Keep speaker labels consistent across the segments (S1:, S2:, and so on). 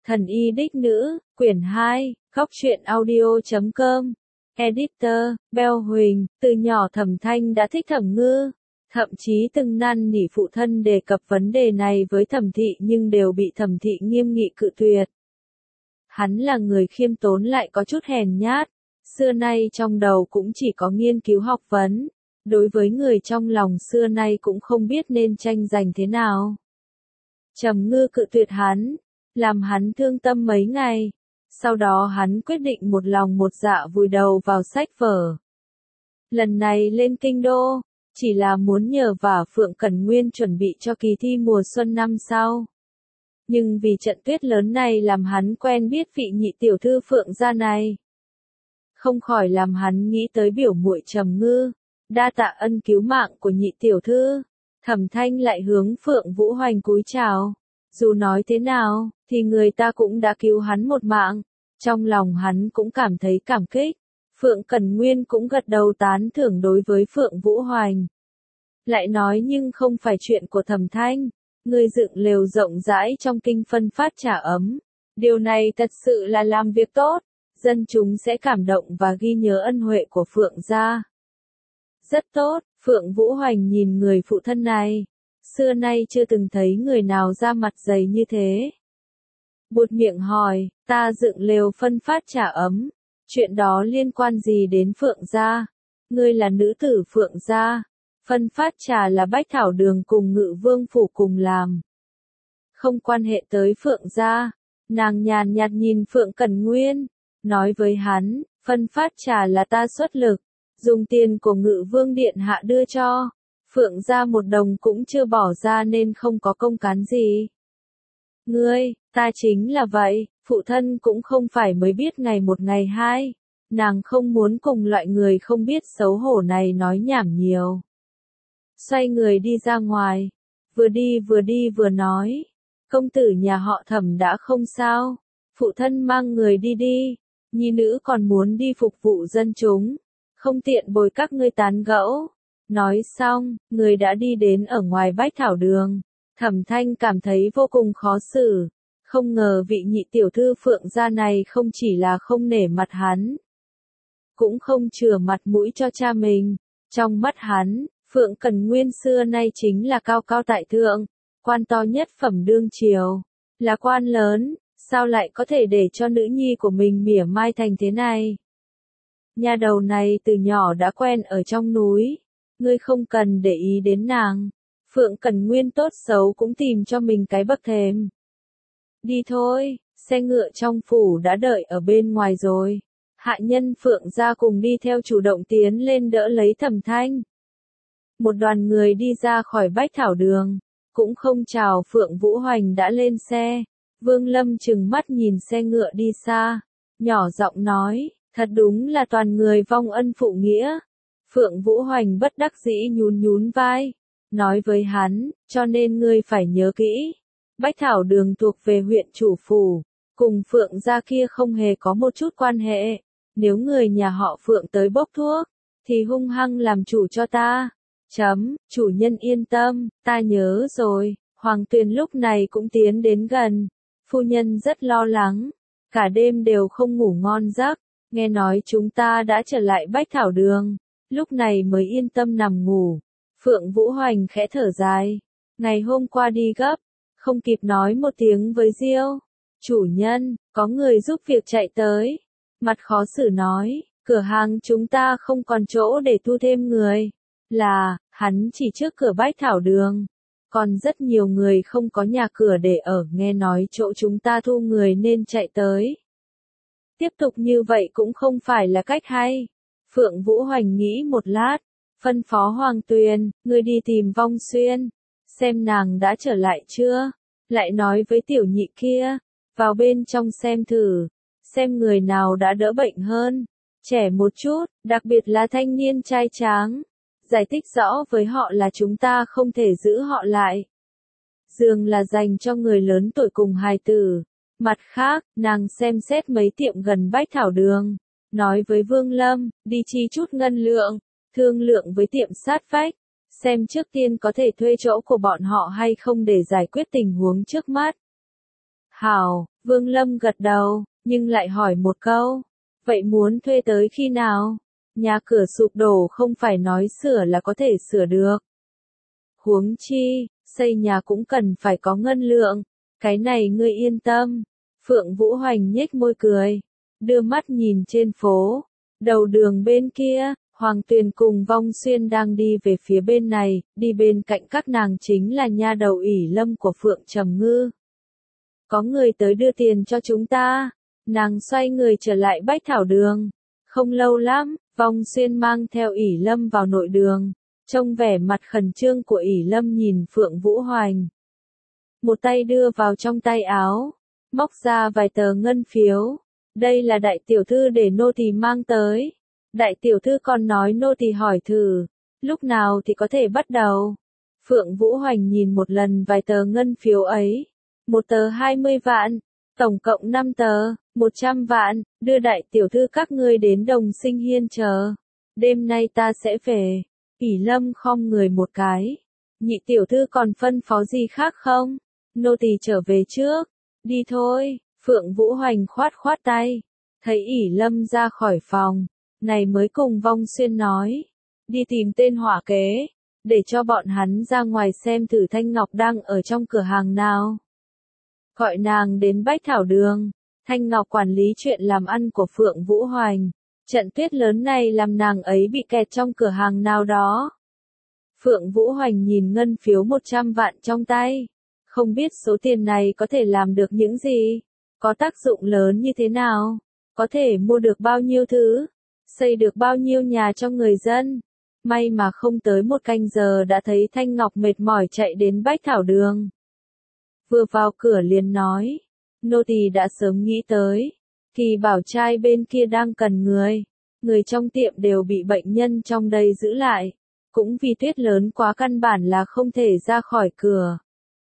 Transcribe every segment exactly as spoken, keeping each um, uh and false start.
S1: Thần y đích nữ, quyển hai, góc truyện audio chấm com. Editor, Bell Huỳnh, từ nhỏ Thẩm Thanh đã thích Thẩm Ngư. Thậm chí từng năn nỉ phụ thân đề cập vấn đề này với Thẩm Thị nhưng đều bị Thẩm Thị nghiêm nghị cự tuyệt. Hắn là người khiêm tốn lại có chút hèn nhát, xưa nay trong đầu cũng chỉ có nghiên cứu học vấn. Đối với người trong lòng xưa nay cũng không biết nên tranh giành thế nào. Trầm Ngư cự tuyệt hắn, làm hắn thương tâm mấy ngày. Sau đó hắn quyết định một lòng một dạ vùi đầu vào sách vở. Lần này lên kinh đô, chỉ là muốn nhờ vả Phượng Cẩn Nguyên chuẩn bị cho kỳ thi mùa xuân năm sau. Nhưng vì trận tuyết lớn này làm hắn quen biết vị nhị tiểu thư Phượng gia này. Không khỏi làm hắn nghĩ tới biểu muội Trầm Ngư, đa tạ ân cứu mạng của nhị tiểu thư. Thẩm Thanh lại hướng Phượng Vũ Hoành cúi chào. Dù nói thế nào, thì người ta cũng đã cứu hắn một mạng. Trong lòng hắn cũng cảm thấy cảm kích. Phượng Cẩn Nguyên cũng gật đầu tán thưởng đối với Phượng Vũ Hoành. Lại nói nhưng không phải chuyện của Thẩm Thanh. Người dựng lều rộng rãi trong kinh phân phát trà ấm. Điều này thật sự là làm việc tốt. Dân chúng sẽ cảm động và ghi nhớ ân huệ của Phượng gia. Rất tốt, Phượng Vũ Hoành nhìn người phụ thân này. Xưa nay chưa từng thấy người nào ra mặt dày như thế. Buột miệng hỏi, ta dựng lều phân phát trà ấm. Chuyện đó liên quan gì đến Phượng gia? Ngươi là nữ tử Phượng gia. Phân phát trà là Bách Thảo Đường cùng Ngự Vương Phủ cùng làm. Không quan hệ tới Phượng gia. Nàng nhàn nhạt nhìn Phượng Cẩn Nguyên. Nói với hắn, phân phát trà là ta xuất lực. Dùng tiền của Ngự Vương Điện Hạ đưa cho. Phượng gia một đồng cũng chưa bỏ ra nên không có công cán gì. Ngươi, ta chính là vậy, phụ thân cũng không phải mới biết ngày một ngày hai. Nàng không muốn cùng loại người không biết xấu hổ này nói nhảm nhiều. Xoay người đi ra ngoài. Vừa đi vừa đi vừa nói. Công tử nhà họ Thẩm đã không sao. Phụ thân mang người đi đi. Nhi nữ còn muốn đi phục vụ dân chúng. Không tiện bồi các ngươi tán gẫu. Nói xong, người đã đi đến ở ngoài Bách Thảo Đường. Thẩm Thanh cảm thấy vô cùng khó xử. Không ngờ vị nhị tiểu thư Phượng gia này không chỉ là không nể mặt hắn. Cũng không chừa mặt mũi cho cha mình. Trong mắt hắn, Phượng Cẩn Nguyên xưa nay chính là cao cao tại thượng. Quan to nhất phẩm đương triều. Là quan lớn, sao lại có thể để cho nữ nhi của mình mỉa mai thành thế này? Nhà đầu này từ nhỏ đã quen ở trong núi. Ngươi không cần để ý đến nàng. Phượng Cẩn Nguyên tốt xấu cũng tìm cho mình cái bậc thềm. Đi thôi, xe ngựa trong phủ đã đợi ở bên ngoài rồi. Hạ nhân Phượng gia cùng đi theo chủ động tiến lên đỡ lấy Thẩm Thanh. Một đoàn người đi ra khỏi Bách Thảo Đường. Cũng không chào Phượng Vũ Hoành đã lên xe. Vương Lâm trừng mắt nhìn xe ngựa đi xa. Nhỏ giọng nói, thật đúng là toàn người vong ân phụ nghĩa. Phượng Vũ Hoành bất đắc dĩ nhún nhún vai. Nói với hắn, cho nên ngươi phải nhớ kỹ. Bách Thảo Đường thuộc về huyện chủ phủ. Cùng Phượng gia kia không hề có một chút quan hệ. Nếu người nhà họ Phượng tới bốc thuốc, thì hung hăng làm chủ cho ta. Chấm, chủ nhân yên tâm, ta nhớ rồi. Hoàng Tuyền lúc này cũng tiến đến gần. Phu nhân rất lo lắng. Cả đêm đều không ngủ ngon giấc. Nghe nói chúng ta đã trở lại Bách Thảo Đường. Lúc này mới yên tâm nằm ngủ. Phượng Vũ Hoành khẽ thở dài. Ngày hôm qua đi gấp. Không kịp nói một tiếng với Diêu. Chủ nhân, có người giúp việc chạy tới. Mặt khó xử nói, cửa hàng chúng ta không còn chỗ để thu thêm người. Là, hắn chỉ trước cửa Bách Thảo Đường. Còn rất nhiều người không có nhà cửa để ở, nghe nói chỗ chúng ta thu người nên chạy tới. Tiếp tục như vậy cũng không phải là cách hay. Phượng Vũ Hoành nghĩ một lát, phân phó Hoàng Tuyền, ngươi đi tìm Vong Xuyên, xem nàng đã trở lại chưa. Lại nói với tiểu nhị kia, vào bên trong xem thử, xem người nào đã đỡ bệnh hơn, trẻ một chút, đặc biệt là thanh niên trai tráng. Giải thích rõ với họ là chúng ta không thể giữ họ lại. Giường là dành cho người lớn tuổi cùng hài tử. Mặt khác, nàng xem xét mấy tiệm gần Bách Thảo Đường. Nói với Vương Lâm, đi chi chút ngân lượng, thương lượng với tiệm sát vách. Xem trước tiên có thể thuê chỗ của bọn họ hay không để giải quyết tình huống trước mắt. Hảo, Vương Lâm gật đầu, nhưng lại hỏi một câu. Vậy muốn thuê tới khi nào? Nhà cửa sụp đổ không phải nói sửa là có thể sửa được. Huống chi, xây nhà cũng cần phải có ngân lượng. Cái này ngươi yên tâm. Phượng Vũ Hoành nhếch môi cười. Đưa mắt nhìn trên phố. Đầu đường bên kia, Hoàng Tuyền cùng Vong Xuyên đang đi về phía bên này, đi bên cạnh các nàng chính là nha đầu ỷ lâm của Phượng Trầm Ngư. Có người tới đưa tiền cho chúng ta. Nàng xoay người trở lại Bách Thảo Đường. Không lâu lắm, Vong Xuyên mang theo ỷ lâm vào nội đường. Trông vẻ mặt khẩn trương của ỷ lâm nhìn Phượng Vũ Hoành. Một tay đưa vào trong tay áo, móc ra vài tờ ngân phiếu. Đây là đại tiểu thư để nô tỳ mang tới. Đại tiểu thư còn nói nô tỳ hỏi thử, lúc nào thì có thể bắt đầu. Phượng Vũ Hoành nhìn một lần vài tờ ngân phiếu ấy. Một tờ hai mươi vạn, tổng cộng năm tờ, một trăm vạn, đưa đại tiểu thư các ngươi đến Đồng Sinh Hiên chờ. Đêm nay ta sẽ về. ỷ lâm khom người một cái. Nhị tiểu thư còn phân phó gì khác không? Nô tỳ trở về trước. Đi thôi. Phượng Vũ Hoành khoát khoát tay. Thấy ỷ lâm ra khỏi phòng. Này mới cùng Vong Xuyên nói. Đi tìm tên hỏa kế. Để cho bọn hắn ra ngoài xem thử Thanh Ngọc đang ở trong cửa hàng nào. Gọi nàng đến Bách Thảo Đường. Thanh Ngọc quản lý chuyện làm ăn của Phượng Vũ Hoành. Trận tuyết lớn này làm nàng ấy bị kẹt trong cửa hàng nào đó. Phượng Vũ Hoành nhìn ngân phiếu một trăm vạn trong tay. Không biết số tiền này có thể làm được những gì? Có tác dụng lớn như thế nào? Có thể mua được bao nhiêu thứ? Xây được bao nhiêu nhà cho người dân? May mà không tới một canh giờ đã thấy Thanh Ngọc mệt mỏi chạy đến Bách Thảo Đường. Vừa vào cửa liền nói. Nô tỳ đã sớm nghĩ tới. Kỳ bảo trai bên kia đang cần người. Người trong tiệm đều bị bệnh nhân trong đây giữ lại. Cũng vì tuyết lớn quá căn bản là không thể ra khỏi cửa.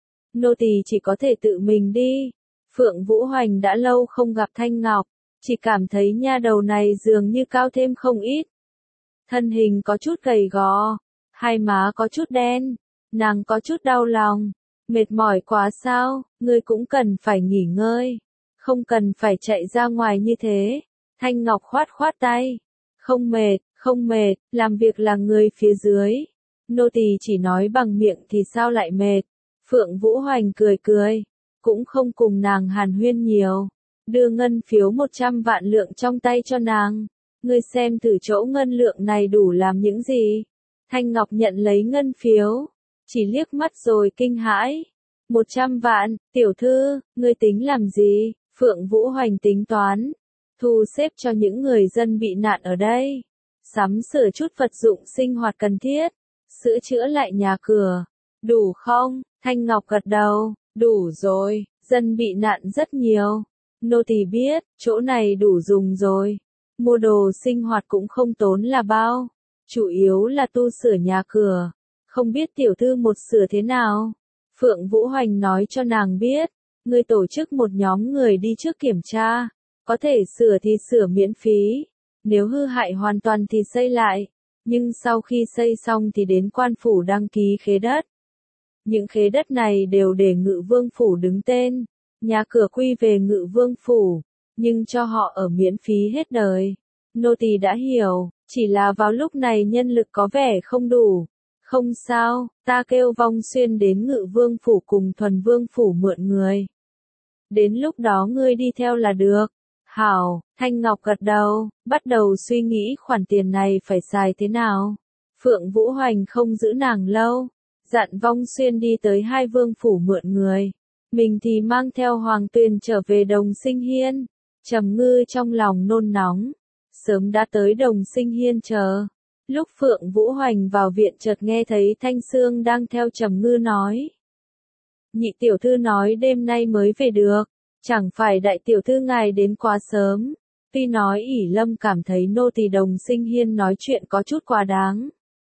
S1: Nô tỳ chỉ có thể tự mình đi. Phượng Vũ Hoành đã lâu không gặp Thanh Ngọc. Chỉ cảm thấy nha đầu này dường như cao thêm không ít. Thân hình có chút gầy gò. Hai má có chút đen. Nàng có chút đau lòng. Mệt mỏi quá sao, ngươi cũng cần phải nghỉ ngơi. Không cần phải chạy ra ngoài như thế. Thanh Ngọc khoát khoát tay. Không mệt, không mệt, làm việc là người phía dưới. Nô tỳ chỉ nói bằng miệng thì sao lại mệt. Phượng Vũ Hoành cười cười. Cũng không cùng nàng hàn huyên nhiều. Đưa ngân phiếu một trăm vạn lượng trong tay cho nàng. Ngươi xem thử chỗ ngân lượng này đủ làm những gì. Thanh Ngọc nhận lấy ngân phiếu. Chỉ liếc mắt rồi kinh hãi. Một trăm vạn, tiểu thư, ngươi tính làm gì? Phượng Vũ Hoành tính toán. Thu xếp cho những người dân bị nạn ở đây. Sắm sửa chút vật dụng sinh hoạt cần thiết. Sửa chữa lại nhà cửa. Đủ không? Thanh Ngọc gật đầu. Đủ rồi, dân bị nạn rất nhiều. Nô tỳ biết, chỗ này đủ dùng rồi. Mua đồ sinh hoạt cũng không tốn là bao. Chủ yếu là tu sửa nhà cửa. Không biết tiểu thư một sửa thế nào? Phượng Vũ Hoành nói cho nàng biết. Ngươi tổ chức một nhóm người đi trước kiểm tra. Có thể sửa thì sửa miễn phí. Nếu hư hại hoàn toàn thì xây lại. Nhưng sau khi xây xong thì đến quan phủ đăng ký khế đất. Những khế đất này đều để Ngự Vương Phủ đứng tên. Nhà cửa quy về Ngự Vương Phủ. Nhưng cho họ ở miễn phí hết đời. Nô tỳ đã hiểu. Chỉ là vào lúc này nhân lực có vẻ không đủ. Không sao, ta kêu Vong Xuyên đến Ngự Vương Phủ cùng Thuần Vương Phủ mượn người. Đến lúc đó ngươi đi theo là được. Hảo, Thanh Ngọc gật đầu, bắt đầu suy nghĩ khoản tiền này phải xài thế nào. Phượng Vũ Hoành không giữ nàng lâu. Dặn Vong Xuyên đi tới hai vương phủ mượn người. Mình thì mang theo Hoàng Tuyền trở về Đồng Sinh Hiên. Trầm Ngư trong lòng nôn nóng. Sớm đã tới Đồng Sinh Hiên chờ. Lúc Phượng Vũ Hoành vào viện chợt nghe thấy Thanh Sương đang theo Trầm Ngư nói. Nhị tiểu thư nói đêm nay mới về được. Chẳng phải đại tiểu thư ngài đến quá sớm. Tuy nói ỷ lâm cảm thấy nô tỳ Đồng Sinh Hiên nói chuyện có chút quá đáng.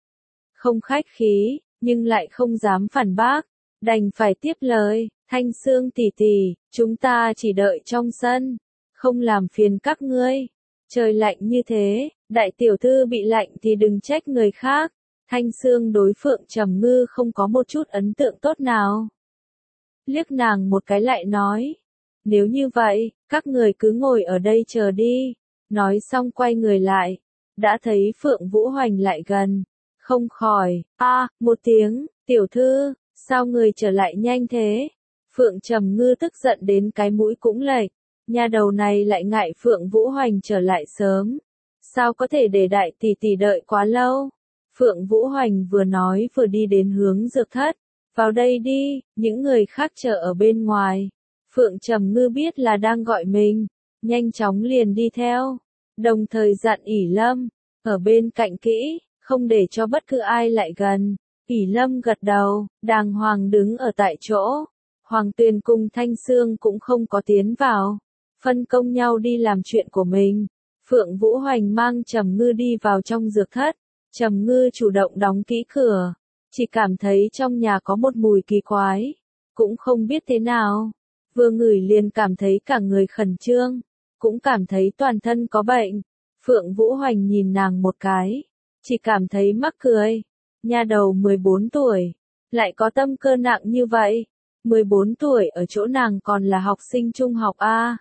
S1: Không khách khí, nhưng lại không dám phản bác. Đành phải tiếp lời. Thanh Sương tỷ tỷ, chúng ta chỉ đợi trong sân. Không làm phiền các ngươi. Trời lạnh như thế, đại tiểu thư bị lạnh thì đừng trách người khác. Thanh Sương đối Phượng Trầm Ngư không có một chút ấn tượng tốt nào. Liếc nàng một cái lại nói. Nếu như vậy, các người cứ ngồi ở đây chờ đi. Nói xong quay người lại, đã thấy Phượng Vũ Hoành lại gần, không khỏi, a, à, một tiếng, tiểu thư, sao người trở lại nhanh thế? Phượng Trầm Ngư tức giận đến cái mũi cũng lệch, nha đầu này lại ngại Phượng Vũ Hoành trở lại sớm. Sao có thể để đại tỷ tỷ đợi quá lâu? Phượng Vũ Hoành vừa nói vừa đi đến hướng dược thất, vào đây đi, những người khác chờ ở bên ngoài. Phượng Trầm Ngư biết là đang gọi mình, nhanh chóng liền đi theo, đồng thời dặn ỷ Lâm, ở bên cạnh kỹ, không để cho bất cứ ai lại gần. ỷ Lâm gật đầu, đàng hoàng đứng ở tại chỗ. Hoàng Tuyền cùng Thanh Sương cũng không có tiến vào, phân công nhau đi làm chuyện của mình. Phượng Vũ Hoành mang Trầm Ngư đi vào trong dược thất, Trầm Ngư chủ động đóng kỹ cửa, chỉ cảm thấy trong nhà có một mùi kỳ quái, cũng không biết thế nào, vừa ngửi liền cảm thấy cả người khẩn trương, cũng cảm thấy toàn thân có bệnh. Phượng Vũ Hoành nhìn nàng một cái, chỉ cảm thấy mắc cười, nha đầu mười bốn tuổi, lại có tâm cơ nặng như vậy. mười bốn tuổi ở chỗ nàng còn là học sinh trung học A.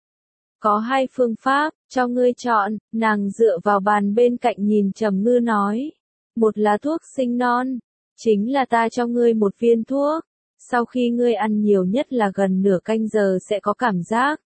S1: Có hai phương pháp, cho ngươi chọn, nàng dựa vào bàn bên cạnh nhìn Trầm Ngư nói. Một là thuốc sinh non, chính là ta cho ngươi một viên thuốc, sau khi ngươi ăn nhiều nhất là gần nửa canh giờ sẽ có cảm giác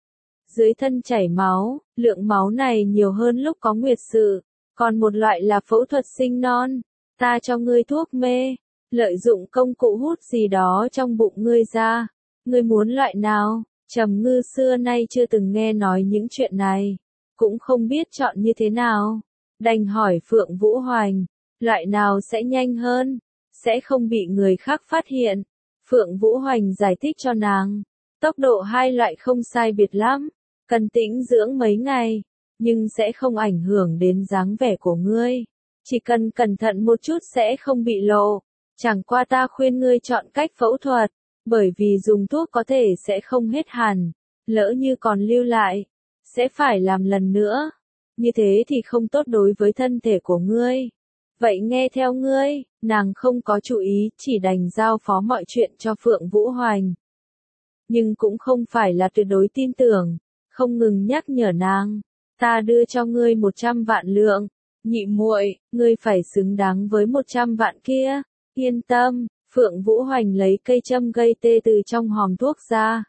S1: dưới thân chảy máu, lượng máu này nhiều hơn lúc có nguyệt sự. Còn một loại là phẫu thuật sinh non, ta cho ngươi thuốc mê, lợi dụng công cụ hút gì đó trong bụng ngươi ra. Ngươi muốn loại nào? Trầm Ngư xưa nay chưa từng nghe nói những chuyện này, cũng không biết chọn như thế nào, đành hỏi Phượng Vũ Hoành, loại nào sẽ nhanh hơn, sẽ không bị người khác phát hiện. Phượng Vũ Hoành giải thích cho nàng, tốc độ hai loại không sai biệt lắm, cần tĩnh dưỡng mấy ngày, nhưng sẽ không ảnh hưởng đến dáng vẻ của ngươi, chỉ cần cẩn thận một chút sẽ không bị lộ. Chẳng qua ta khuyên ngươi chọn cách phẫu thuật, bởi vì dùng thuốc có thể sẽ không hết hẳn, lỡ như còn lưu lại, sẽ phải làm lần nữa, như thế thì không tốt đối với thân thể của ngươi. Vậy nghe theo ngươi, nàng không có chú ý, chỉ đành giao phó mọi chuyện cho Phượng Vũ Hoành. Nhưng cũng không phải là tuyệt đối tin tưởng, không ngừng nhắc nhở nàng, ta đưa cho ngươi một trăm vạn lượng, nhị muội, ngươi phải xứng đáng với một trăm vạn kia. Yên tâm, Phượng Vũ Hoành lấy cây châm gây tê từ trong hòm thuốc ra,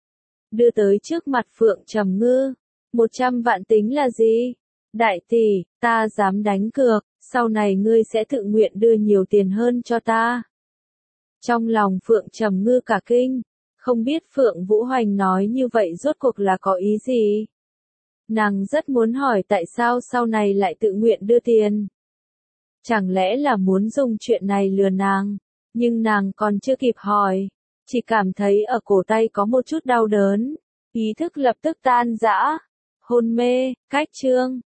S1: đưa tới trước mặt Phượng Trầm Ngư. Một trăm vạn tính là gì? Đại tỷ, ta dám đánh cược, sau này ngươi sẽ tự nguyện đưa nhiều tiền hơn cho ta. Trong lòng Phượng Trầm Ngư cả kinh, không biết Phượng Vũ Hoành nói như vậy rốt cuộc là có ý gì. Nàng rất muốn hỏi tại sao sau này lại tự nguyện đưa tiền. Chẳng lẽ là muốn dùng chuyện này lừa nàng, nhưng nàng còn chưa kịp hỏi, chỉ cảm thấy ở cổ tay có một chút đau đớn, ý thức lập tức tan rã, hôn mê, cách chương.